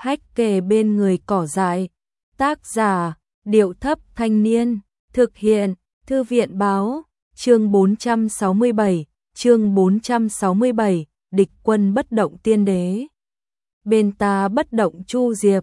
hách kề bên người cỏ dại. Tác giả, Điệu Thấp Thanh Niên. Thực hiện, Thư viện Báo. Chương 467, địch quân bất động tiên đế. Bên ta bất động Chu Diệp,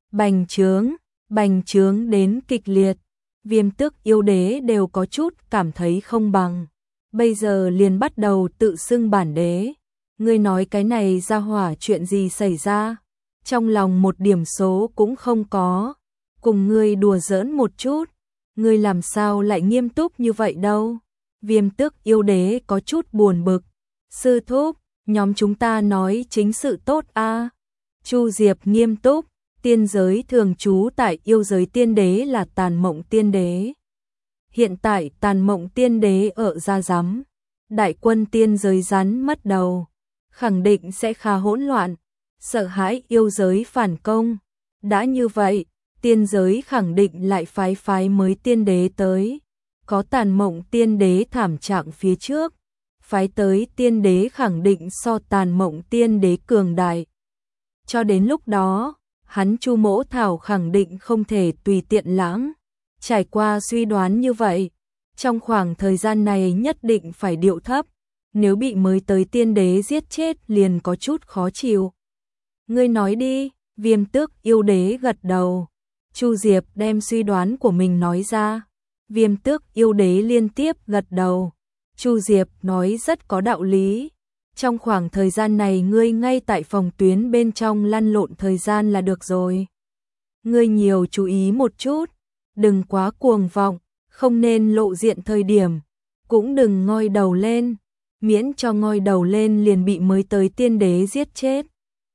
bành trướng đến kịch liệt. Viêm Tước yêu đế đều có chút cảm thấy không bằng. Bây giờ liền bắt đầu tự xưng bản đế. Ngươi nói cái này ra hỏa chuyện gì xảy ra? Trong lòng một điểm số cũng không có. Cùng ngươi đùa giỡn một chút. Ngươi làm sao lại nghiêm túc như vậy đâu? Viêm Tước yêu đế có chút buồn bực. Sư thúc, nhóm chúng ta nói chính sự tốt a. Chu Diệp nghiêm túc. Tiên giới thường trú tại yêu giới tiên đế là Tàn Mộng tiên đế. Hiện tại Tàn Mộng tiên đế ở ra rắm. Đại quân tiên giới rắn mất đầu. Khẳng định sẽ khá hỗn loạn. Sợ hãi yêu giới phản công. Đã như vậy, tiên giới khẳng định lại phái mới tiên đế tới. Có Tàn Mộng tiên đế thảm trạng phía trước. Phái tới tiên đế khẳng định so Tàn Mộng tiên đế cường đại. Cho đến lúc đó, hắn Chu Mỗ Thảo khẳng định không thể tùy tiện lãng. Trải qua suy đoán như vậy, trong khoảng thời gian này nhất định phải điệu thấp. Nếu bị mới tới tiên đế giết chết liền có chút khó chịu. Ngươi nói đi, Viêm Tước yêu đế gật đầu. Chu Diệp đem suy đoán của mình nói ra. Viêm Tước yêu đế liên tiếp gật đầu. Chu Diệp nói rất có đạo lý. Trong khoảng thời gian này ngươi ngay tại phòng tuyến bên trong lăn lộn thời gian là được rồi. Ngươi nhiều chú ý một chút, đừng quá cuồng vọng, không nên lộ diện thời điểm, cũng đừng ngoi đầu lên, miễn cho ngoi đầu lên liền bị mới tới tiên đế giết chết.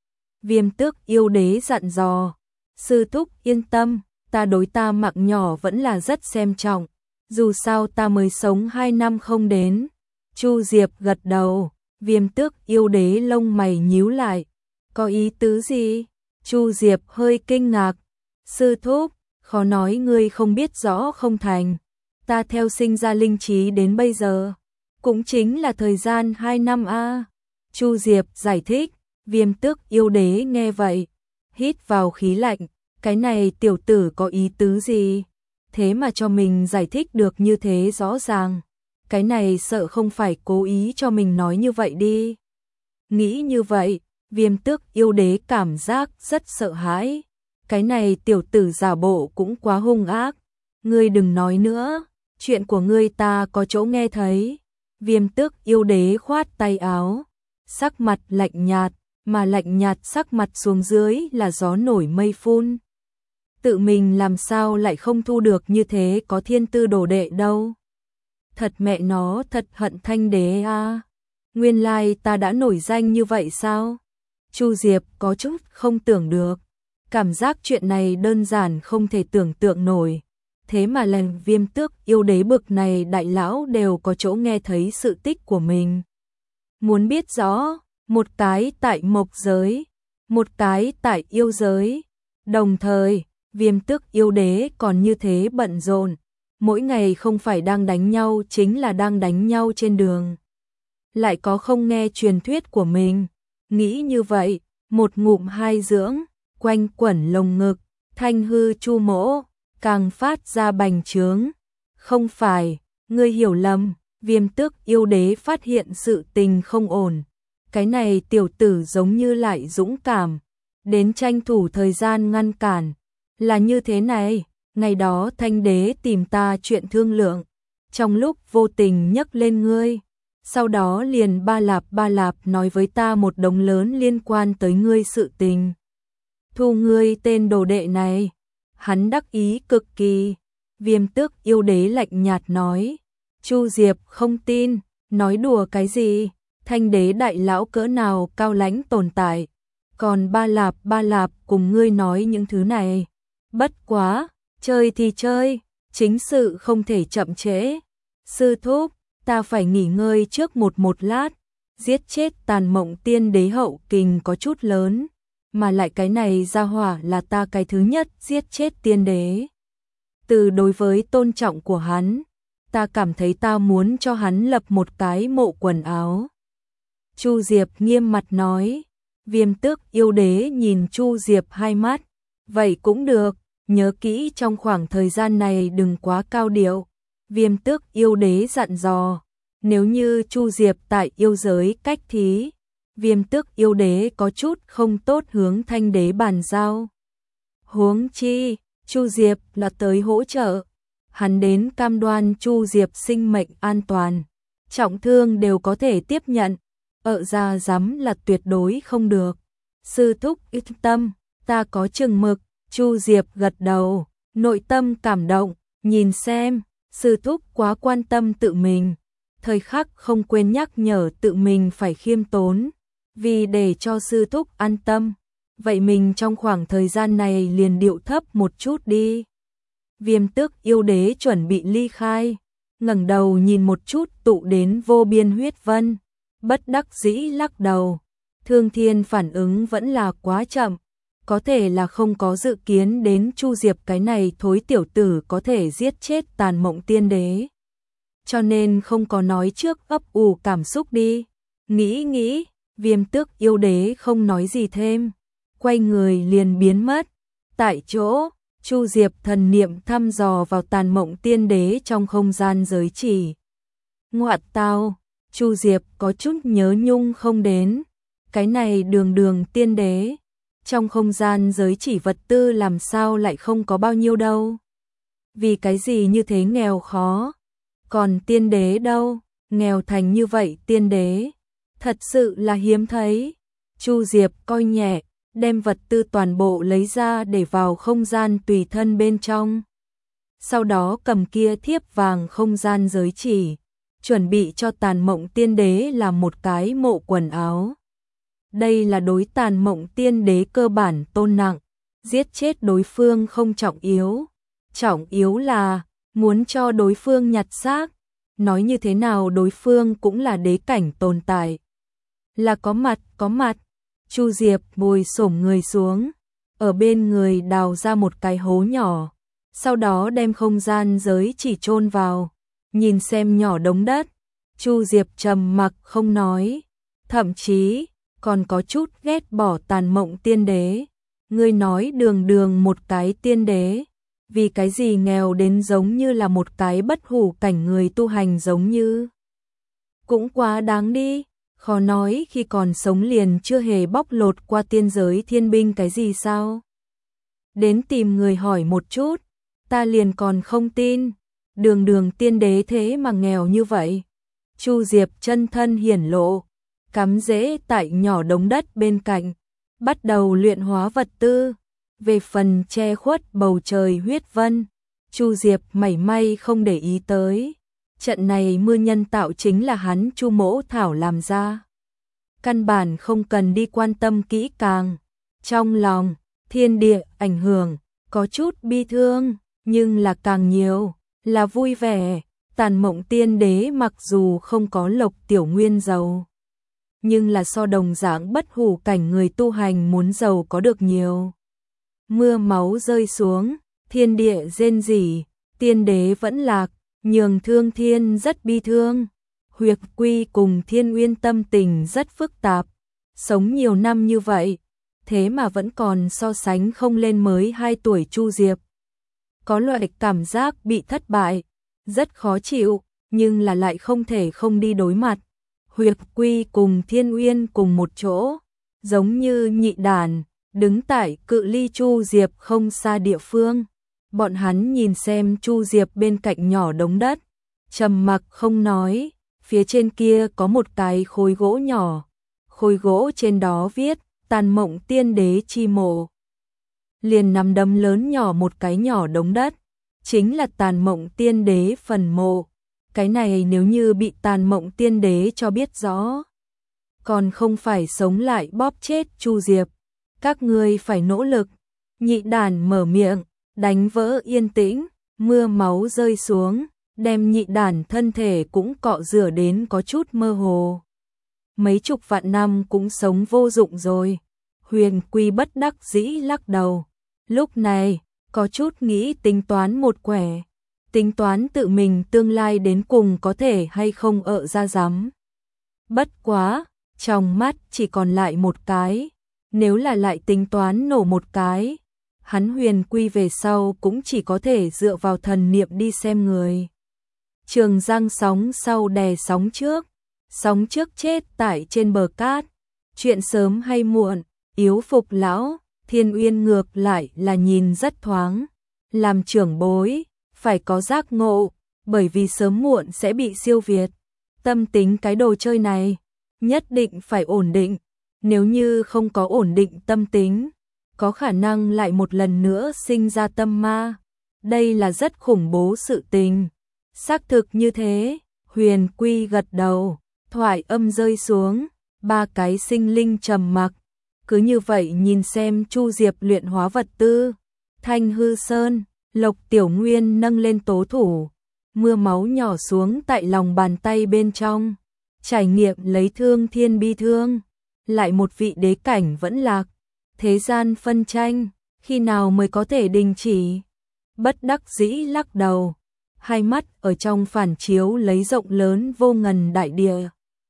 Viêm Tước yêu đế dặn dò, sư thúc yên tâm, ta đối ta mạng nhỏ vẫn là rất xem trọng, dù sao ta mới sống 2 năm không đến. Chu Diệp gật đầu. Viêm Tước yêu đế lông mày nhíu lại. Có ý tứ gì? Chu Diệp hơi kinh ngạc. Sư thúc, khó nói ngươi không biết rõ không thành. Ta theo sinh ra linh trí đến bây giờ. Cũng chính là thời gian 2 năm a. Chu Diệp giải thích. Viêm Tước yêu đế nghe vậy. Hít vào khí lạnh. Cái này tiểu tử có ý tứ gì? Thế mà cho mình giải thích được như thế rõ ràng. Cái này sợ không phải cố ý cho mình nói như vậy đi. Nghĩ như vậy, Viêm Tước yêu đế cảm giác rất sợ hãi. Cái này tiểu tử giả bộ cũng quá hung ác. Ngươi đừng nói nữa, chuyện của ngươi ta có chỗ nghe thấy. Viêm Tước yêu đế khoát tay áo, sắc mặt lạnh nhạt, mà lạnh nhạt sắc mặt xuống dưới là gió nổi mây phun. Tự mình làm sao lại không thu được như thế có thiên tư đồ đệ đâu. Thật mẹ nó thật hận Thanh đế a. Nguyên lai ta đã nổi danh như vậy sao? Chu Diệp có chút không tưởng được. Cảm giác chuyện này đơn giản không thể tưởng tượng nổi. Thế mà lần Viêm Tước yêu đế bực này đại lão đều có chỗ nghe thấy sự tích của mình. Muốn biết rõ, một cái tại mộc giới, một cái tại yêu giới. Đồng thời, Viêm Tước yêu đế còn như thế bận rộn. Mỗi ngày không phải đang đánh nhau chính là đang đánh nhau trên đường. Lại có không nghe truyền thuyết của mình. Nghĩ như vậy, một ngụm hai dưỡng, quanh quẩn lồng ngực, Thanh hư Chu Mỗ, càng phát ra bành trướng. Không phải, ngươi hiểu lầm, Viêm Tước yêu đế phát hiện sự tình không ổn. Cái này tiểu tử giống như lại dũng cảm, đến tranh thủ thời gian ngăn cản. Là như thế này. Ngày đó Thanh đế tìm ta chuyện thương lượng, trong lúc vô tình nhắc lên ngươi, sau đó liền ba lạp nói với ta một đống lớn liên quan tới ngươi sự tình. Thu ngươi tên đồ đệ này, hắn đắc ý cực kỳ. Viêm Tước yêu đế lạnh nhạt nói. Chu Diệp không tin, nói đùa cái gì, Thanh đế đại lão cỡ nào cao lãnh tồn tại, còn ba lạp cùng ngươi nói những thứ này. Bất quá, chơi thì chơi, chính sự không thể chậm trễ. Sư thúc, ta phải nghỉ ngơi trước một lát. Giết chết Tàn Mộng tiên đế hậu kình có chút lớn, mà lại cái này ra hỏa là ta cái thứ nhất giết chết tiên đế. Từ đối với tôn trọng của hắn, ta cảm thấy ta muốn cho hắn lập một cái mộ quần áo. Chu Diệp nghiêm mặt nói, Viêm Tước Yêu Đế nhìn Chu Diệp hai mắt, vậy cũng được, nhớ kỹ trong khoảng thời gian này đừng quá cao điệu. Viêm Tước Yêu Đế dặn dò, nếu như Chu Diệp tại yêu giới cách thí, Viêm Tước Yêu Đế có chút không tốt hướng Thanh Đế bàn giao. Huống chi, Chu Diệp là tới hỗ trợ, hắn đến cam đoan Chu Diệp sinh mệnh an toàn, trọng thương đều có thể tiếp nhận, ra dám là tuyệt đối không được. Sư thúc yên tâm, ta có chừng mực. Chu Diệp gật đầu, nội tâm cảm động, nhìn xem, sư thúc quá quan tâm tự mình, thời khắc không quên nhắc nhở tự mình phải khiêm tốn, vì để cho sư thúc an tâm, vậy mình trong khoảng thời gian này liền điệu thấp một chút đi. Viêm Tước Yêu Đế chuẩn bị ly khai, ngẩng đầu nhìn một chút tụ đến vô biên huyết vân, bất đắc dĩ lắc đầu, Thương Thiên phản ứng vẫn là quá chậm. Có thể là không có dự kiến đến Chu Diệp cái này thối tiểu tử có thể giết chết Tàn Mộng Tiên Đế. Cho nên không có nói trước ấp ủ cảm xúc đi. Nghĩ, Viêm Tước Yêu Đế không nói gì thêm. Quay người liền biến mất. Tại chỗ, Chu Diệp thần niệm thăm dò vào Tàn Mộng Tiên Đế trong không gian giới chỉ. Ngoại tao, Chu Diệp có chút nhớ nhung không đến. Cái này đường tiên đế. Trong không gian giới chỉ vật tư làm sao lại không có bao nhiêu đâu. Vì cái gì như thế nghèo khó. Còn tiên đế đâu, nghèo thành như vậy tiên đế. Thật sự là hiếm thấy. Chu Diệp coi nhẹ, đem vật tư toàn bộ lấy ra để vào không gian tùy thân bên trong. Sau đó cầm kia thiếp vàng không gian giới chỉ, chuẩn bị cho Tàn Mộng Tiên Đế làm một cái mộ quần áo. Đây là đối Tàn Mộng Tiên Đế cơ bản tôn nặng, giết chết đối phương không trọng yếu là muốn cho đối phương nhặt xác, nói như thế nào đối phương cũng là đế cảnh tồn tại. Là có mặt, Chu Diệp ngồi xổm người xuống, ở bên người đào ra một cái hố nhỏ, sau đó đem không gian giới chỉ chôn vào, nhìn xem nhỏ đống đất, Chu Diệp trầm mặc không nói, thậm chí còn có chút ghét bỏ Tàn Mộng Tiên Đế. Ngươi nói đường một cái tiên đế, vì cái gì nghèo đến giống như là một cái bất hủ cảnh người tu hành giống như. Cũng quá đáng đi, khó nói khi còn sống liền chưa hề bóc lột qua tiên giới thiên binh cái gì sao. Đến tìm người hỏi một chút, ta liền còn không tin, đường tiên đế thế mà nghèo như vậy. Chu Diệp chân thân hiển lộ, cắm rễ tại nhỏ đống đất bên cạnh, bắt đầu luyện hóa vật tư. Về phần che khuất bầu trời huyết vân, Chu Diệp mảy may không để ý tới. Trận này mưa nhân tạo chính là hắn Chu Mỗ Thảo làm ra. Căn bản không cần đi quan tâm kỹ càng. Trong lòng, thiên địa ảnh hưởng, có chút bi thương, nhưng là càng nhiều, là vui vẻ. Tàn Mộng Tiên Đế mặc dù không có Lộc Tiểu Nguyên giàu, nhưng là so đồng dạng bất hủ cảnh người tu hành muốn giàu có được nhiều. Mưa máu rơi xuống, thiên địa rên rỉ, tiên đế vẫn lạc, nhường Thương Thiên rất bi thương. Huyệt Quy cùng Thiên Uyên tâm tình rất phức tạp, sống nhiều năm như vậy, thế mà vẫn còn so sánh không lên mới 2 tuổi Chu Diệp. Có loại cảm giác bị thất bại, rất khó chịu, nhưng là lại không thể không đi đối mặt. Huyệt Quy cùng Thiên Uyên cùng một chỗ, giống như nhị đàn, đứng tại cự ly Chu Diệp không xa địa phương. Bọn hắn nhìn xem Chu Diệp bên cạnh nhỏ đống đất, trầm mặc không nói, phía trên kia có một cái khối gỗ nhỏ, khối gỗ trên đó viết Tàn Mộng Tiên Đế chi mộ. Liền nắm đấm lớn nhỏ một cái nhỏ đống đất, chính là Tàn Mộng Tiên Đế phần mộ. Cái này nếu như bị Tàn Mộng Tiên Đế cho biết rõ, còn không phải sống lại bóp chết Chu Diệp. Các ngươi phải nỗ lực. Nhị đàn mở miệng, đánh vỡ yên tĩnh, mưa máu rơi xuống, đem nhị đàn thân thể cũng cọ rửa đến có chút mơ hồ. Mấy chục vạn năm cũng sống vô dụng rồi. Huyền Quy bất đắc dĩ lắc đầu. Lúc này, có chút nghĩ tính toán một quẻ. Tính toán tự mình tương lai đến cùng có thể hay không ra rắm. Bất quá, trong mắt chỉ còn lại một cái, nếu là lại tính toán nổ một cái, hắn Huyền Quy về sau cũng chỉ có thể dựa vào thần niệm đi xem người. Trường giang sóng sau đè sóng trước chết tại trên bờ cát, chuyện sớm hay muộn, yếu phục lão, Thiên Uyên ngược lại là nhìn rất thoáng, làm trưởng bối, phải có giác ngộ, bởi vì sớm muộn sẽ bị siêu việt. Tâm tính cái đồ chơi này, nhất định phải ổn định, nếu như không có ổn định tâm tính, có khả năng lại một lần nữa sinh ra tâm ma. Đây là rất khủng bố sự tình. Xác thực như thế, Huyền Quy gật đầu, thoại âm rơi xuống, ba cái sinh linh trầm mặc, cứ như vậy nhìn xem Chu Diệp luyện hóa vật tư. Thanh Hư Sơn, Lộc Tiểu Nguyên nâng lên tố thủ, mưa máu nhỏ xuống tại lòng bàn tay bên trong, trải nghiệm lấy thương thiên bi thương, lại một vị đế cảnh vẫn lạc, thế gian phân tranh, khi nào mới có thể đình chỉ? Bất đắc dĩ lắc đầu, hai mắt ở trong phản chiếu lấy rộng lớn vô ngần đại địa.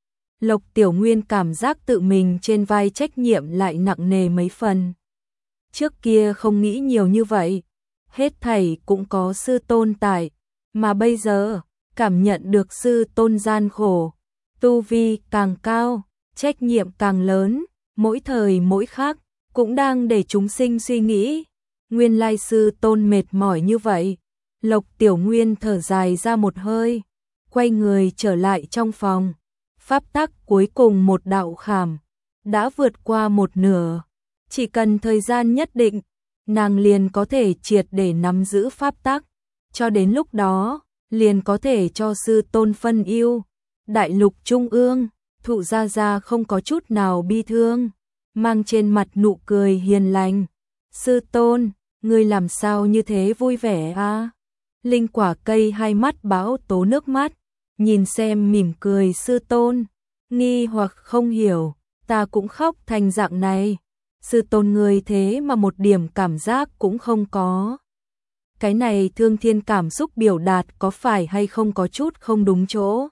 Lộc Tiểu Nguyên cảm giác tự mình trên vai trách nhiệm lại nặng nề mấy phần. Trước kia không nghĩ nhiều như vậy, hết thảy cũng có sư tôn tại, mà bây giờ, cảm nhận được sư tôn gian khổ, tu vi càng cao, trách nhiệm càng lớn, mỗi thời mỗi khác, cũng đang để chúng sinh suy nghĩ. Nguyên lai sư tôn mệt mỏi như vậy. Lộc Tiểu Nguyên thở dài ra một hơi, quay người trở lại trong phòng. Pháp tắc cuối cùng một đạo khảm, đã vượt qua một nửa. Chỉ cần thời gian nhất định, nàng liền có thể triệt để nắm giữ pháp tắc. Cho đến lúc đó, liền có thể cho sư tôn phân ưu. Đại lục trung ương, Thụ Gia Gia không có chút nào bi thương, mang trên mặt nụ cười hiền lành. Sư tôn, ngươi làm sao như thế vui vẻ à? Linh Quả Cây hai mắt bão tố nước mắt, nhìn xem mỉm cười sư tôn, nghi hoặc không hiểu, ta cũng khóc thành dạng này. Sư tôn ngươi thế mà một điểm cảm giác cũng không có. Cái này thương thiên cảm xúc biểu đạt có phải hay không có chút không đúng chỗ?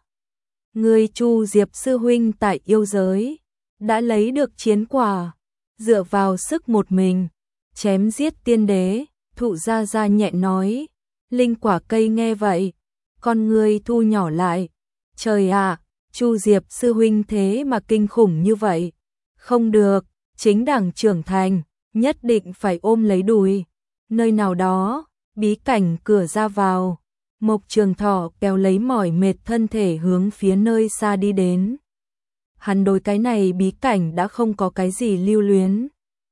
Ngươi Chu Diệp sư huynh tại yêu giới, đã lấy được chiến quả, dựa vào sức một mình, chém giết tiên đế. Thụ Gia Gia nhẹ nói. Linh Quả Cây nghe vậy, con ngươi thu nhỏ lại. Trời ạ, Chu Diệp sư huynh thế mà kinh khủng như vậy. Không được, chính đẳng trưởng thành, nhất định phải ôm lấy đùi. Nơi nào đó, bí cảnh cửa ra vào, Mộc Trường Thọ kéo lấy mỏi mệt thân thể hướng phía nơi xa đi đến. Hắn đối cái này bí cảnh đã không có cái gì lưu luyến,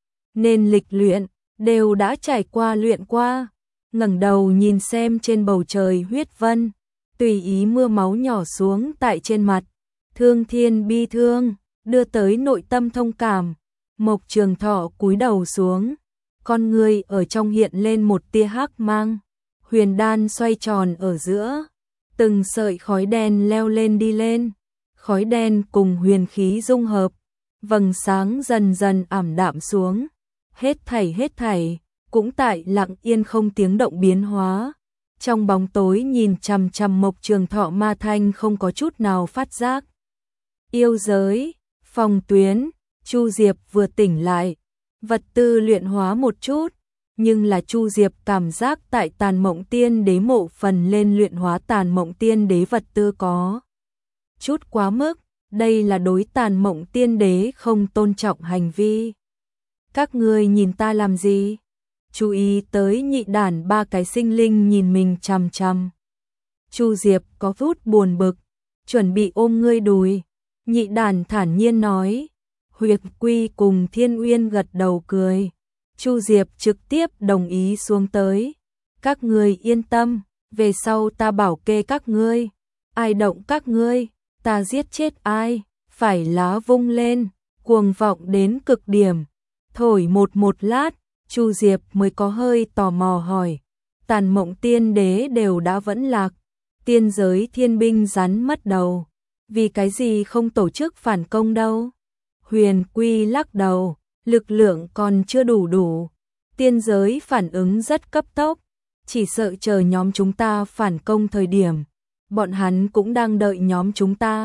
nên lịch luyện đều đã trải qua luyện qua. Ngẩng đầu nhìn xem trên bầu trời huyết vân, tùy ý mưa máu nhỏ xuống tại trên mặt, thương thiên bi thương, đưa tới nội tâm thông cảm. Mộc Trường Thọ cúi đầu xuống, con người ở trong hiện lên một tia hắc mang, huyền đan xoay tròn ở giữa, từng sợi khói đen leo lên đi lên, khói đen cùng huyền khí dung hợp, vầng sáng dần dần ảm đạm xuống, hết thảy cũng tại lặng yên không tiếng động biến hóa. Trong bóng tối nhìn chằm chằm Mộc Trường Thọ ma thanh không có chút nào phát giác. Yêu giới, phòng tuyến, Chu Diệp vừa tỉnh lại, vật tư luyện hóa một chút, nhưng là Chu Diệp cảm giác tại Tàn Mộng Tiên Đế mộ phần lên luyện hóa Tàn Mộng Tiên Đế vật tư có chút quá mức, đây là đối Tàn Mộng Tiên Đế không tôn trọng hành vi. Các ngươi nhìn ta làm gì? Chú ý tới nhị đản ba cái sinh linh nhìn mình chằm chằm. Chu Diệp có chút buồn bực, chuẩn bị ôm ngươi đùi. Nhị đản thản nhiên nói. Huyệt Quy cùng Thiên Uyên gật đầu cười. Chu Diệp trực tiếp đồng ý xuống tới. Các ngươi yên tâm, về sau ta bảo kê các ngươi. Ai động các ngươi, ta giết chết ai, phải lá vung lên, cuồng vọng đến cực điểm. Thổi một lát, Chu Diệp mới có hơi tò mò hỏi. Tàn Mộng Tiên Đế đều đã vẫn lạc, tiên giới thiên binh rắn mất đầu, vì cái gì không tổ chức phản công đâu? Huyền Quy lắc đầu, lực lượng còn chưa đủ, tiên giới phản ứng rất cấp tốc, chỉ sợ chờ nhóm chúng ta phản công thời điểm, bọn hắn cũng đang đợi nhóm chúng ta.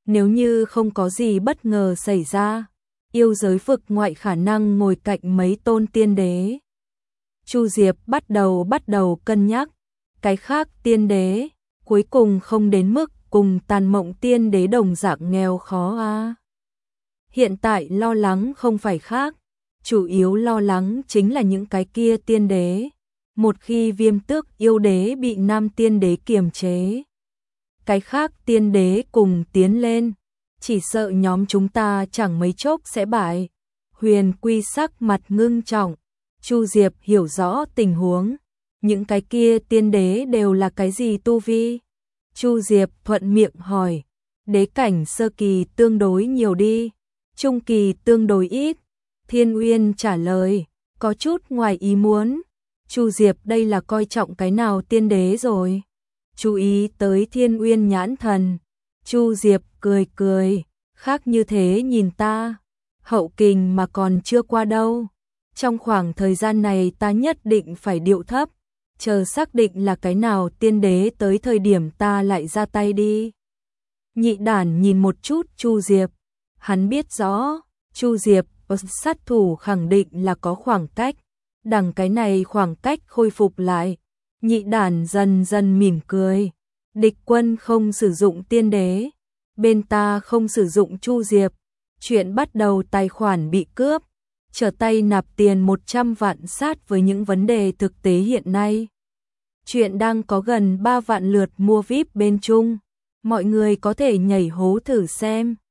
Nếu như không có gì bất ngờ xảy ra, yêu giới vực ngoại khả năng ngồi cạnh mấy tôn tiên đế. Chu Diệp bắt đầu cân nhắc, cái khác tiên đế, cuối cùng không đến mức cùng Tàn Mộng tiên đế đồng dạng nghèo khó a. Hiện tại lo lắng không phải khác, chủ yếu lo lắng chính là những cái kia tiên đế. Một khi Viêm Tước yêu đế bị nam tiên đế kiềm chế, cái khác tiên đế cùng tiến lên, chỉ sợ nhóm chúng ta chẳng mấy chốc sẽ bại. Huyền Quy sắc mặt ngưng trọng, Chu Diệp hiểu rõ tình huống, những cái kia tiên đế đều là cái gì tu vi? Chu Diệp thuận miệng hỏi, đế cảnh sơ kỳ tương đối nhiều đi, trung kỳ tương đối ít. Thiên Uyên trả lời, có chút ngoài ý muốn. Chu Diệp đây là coi trọng cái nào tiên đế rồi? Chú ý tới Thiên Uyên nhãn thần. Chu Diệp cười cười, khác như thế nhìn ta, hậu kình mà còn chưa qua đâu. Trong khoảng thời gian này ta nhất định phải điệu thấp, chờ xác định là cái nào tiên đế tới thời điểm ta lại ra tay đi. Nhị đản nhìn một chút Chu Diệp, hắn biết rõ, Chu Diệp sát thủ khẳng định là có khoảng cách, đằng cái này khoảng cách khôi phục lại. Nhị đản dần dần mỉm cười, địch quân không sử dụng tiên đế, bên ta không sử dụng Chu Diệp, chuyện bắt đầu tài khoản bị cướp, trở tay nạp tiền 100 vạn sát với những vấn đề thực tế hiện nay. Chuyện đang có gần 3 vạn lượt mua VIP bên Trung, mọi người có thể nhảy hố thử xem.